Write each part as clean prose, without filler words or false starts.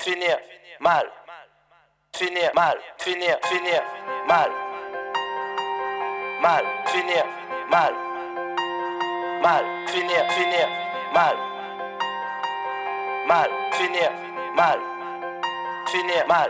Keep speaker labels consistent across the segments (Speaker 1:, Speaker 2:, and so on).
Speaker 1: finir mal, finir mal, finir mal, mal, finir mal, mal, finir mal, mal, finir mal, finir mal.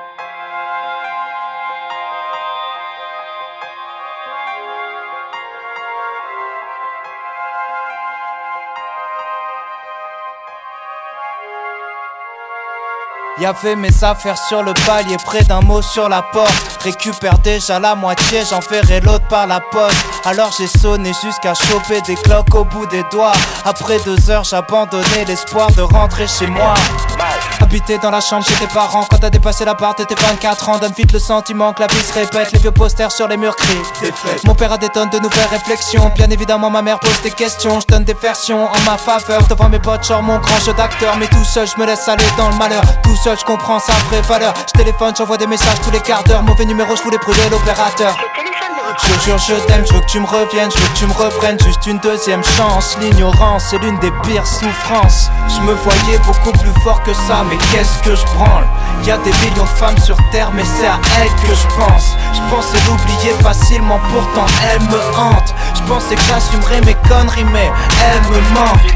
Speaker 2: Y'avait mes affaires sur le palier, près d'un mot sur la porte. Récupère déjà la moitié, j'enverrai l'autre par la poste. Alors j'ai sonné jusqu'à choper des cloques au bout des doigts. Après 2 heures, j'abandonnais l'espoir de rentrer chez moi. Habiter dans la chambre chez tes parents, quand t'as dépassé la barre de tes 24 ans, donne vite le sentiment que la vie se répète. Les vieux posters sur les murs crient défaite. Mon père a des tonnes de nouvelles réflexions. Bien évidemment ma mère pose des questions. Je donne des versions en ma faveur. Devant mes potes genre mon grand jeu d'acteur. Mais tout seul je me laisse aller dans le malheur. Tout seul je comprends sa vraie valeur. Je téléphone, j'envoie des messages tous les quarts d'heure. Mauvais numéro, je voulais brûler l'opérateur. Je jure je t'aime, je veux que tu me reviennes, je veux que tu me reprennes. Juste une deuxième chance. L'ignorance c'est l'une des pires souffrances. Je me voyais beaucoup plus fort que ça, mais qu'est-ce que je branle? Y'a des millions de femmes sur terre, mais c'est à elles que je pense. Je pensais l'oublier facilement, pourtant elle me hante. Je pensais que j'assumerais mes conneries, mais elle me manque.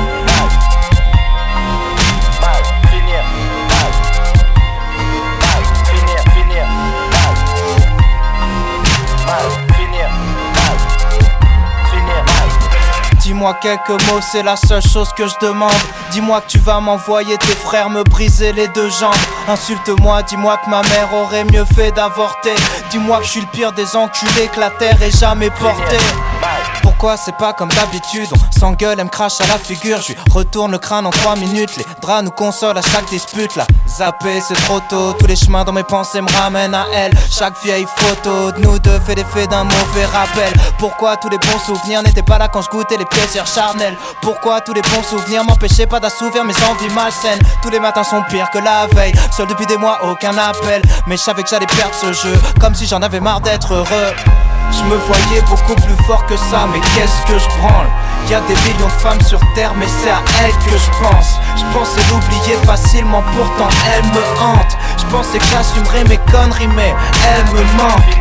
Speaker 2: Dis-moi quelques mots, c'est la seule chose que je demande. Dis-moi que tu vas m'envoyer tes frères me briser les 2 jambes. Insulte-moi, dis-moi que ma mère aurait mieux fait d'avorter. Dis-moi que je suis le pire des enculés que la terre ait jamais porté. Pourquoi c'est pas comme d'habitude? On s'engueule, elle me crache à la figure. Je lui retourne le crâne en 3 minutes. Les draps nous consolent à chaque dispute. La zappé c'est trop tôt. Tous les chemins dans mes pensées me ramènent à elle. Chaque vieille photo de nous deux fait l'effet d'un mauvais rappel. Pourquoi tous les bons souvenirs n'étaient pas là quand je goûtais les plaisirs charnels? Pourquoi tous les bons souvenirs m'empêchaient pas d'assouvir mes envies malsaines? Tous les matins sont pires que la veille. Seul depuis des mois, aucun appel. Mais je savais que j'allais perdre ce jeu, comme si j'en avais marre d'être heureux. Je me voyais beaucoup plus fort que ça, mais qu'est-ce que je branle? Y'a des millions de femmes sur terre, mais c'est à elles que je pense. Je pensais l'oublier facilement, pourtant elle me hante. Je pensais que j'assumerais mes conneries, mais elle me manque.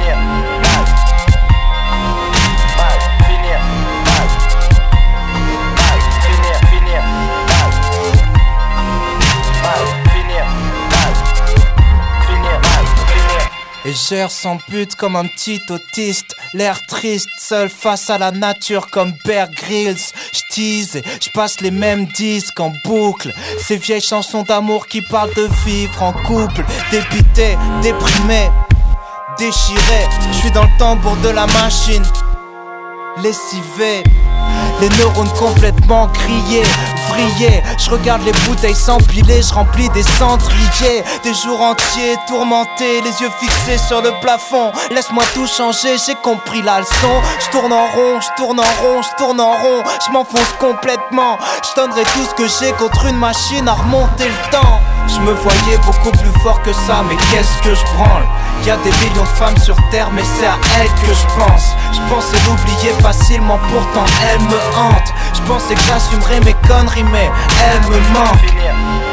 Speaker 2: Et j'erre sans but comme un petit autiste. L'air triste, seul face à la nature comme Bear Grylls. J'tease et j'passe les mêmes disques en boucle. Ces vieilles chansons d'amour qui parlent de vivre en couple. Dépité, déprimé, déchiré. J'suis dans le tambour de la machine. Lessivé, les neurones complètement grillés, vrillés. Je regarde les bouteilles s'empiler, je remplis des cendriers. Des jours entiers tourmentés, les yeux fixés sur le plafond. Laisse-moi tout changer, j'ai compris la leçon. Je tourne en rond, je tourne en rond, je tourne en rond. Je m'enfonce complètement. Je donnerai tout ce que j'ai contre une machine à remonter le temps. Je me voyais beaucoup plus fort que ça, mais qu'est-ce que je branle? Y'a des millions de femmes sur terre, mais c'est à elles que je pense. Je pensais l'oublier facilement, pourtant elle me hante. Je pensais que j'assumerais mes conneries, mais elle me manque.